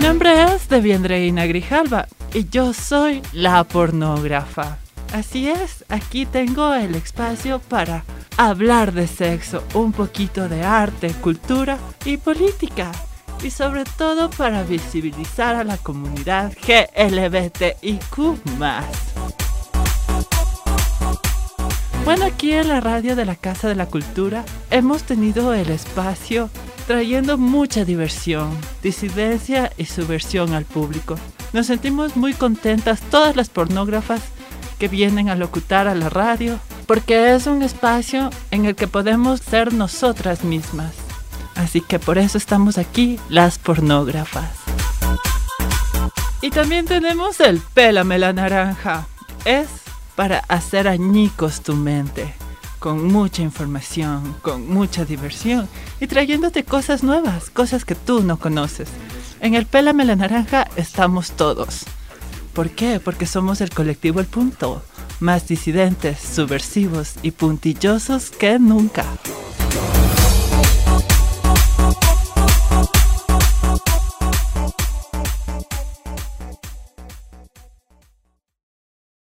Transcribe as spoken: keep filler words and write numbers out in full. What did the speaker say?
nombre es Deviandreina Grijalva y yo soy la pornógrafa. Así es, aquí tengo el espacio para hablar de sexo, un poquito de arte, cultura y política. Y sobre todo para visibilizar a la comunidad G L B T I Q más. Bueno, aquí en la radio de la Casa de la Cultura hemos tenido el espacio trayendo mucha diversión, disidencia y subversión al público. Nos sentimos muy contentas todas las pornógrafas que vienen a locutar a la radio, porque es un espacio en el que podemos ser nosotras mismas. Así que por eso estamos aquí, las pornógrafas. Y también tenemos el Pélame la Naranja. Es para hacer añicos tu mente, con mucha información, con mucha diversión y trayéndote cosas nuevas, cosas que tú no conoces. En el Pélame la Naranja estamos todos. ¿Por qué? Porque somos el colectivo El Punto, más disidentes, subversivos y puntillosos que nunca.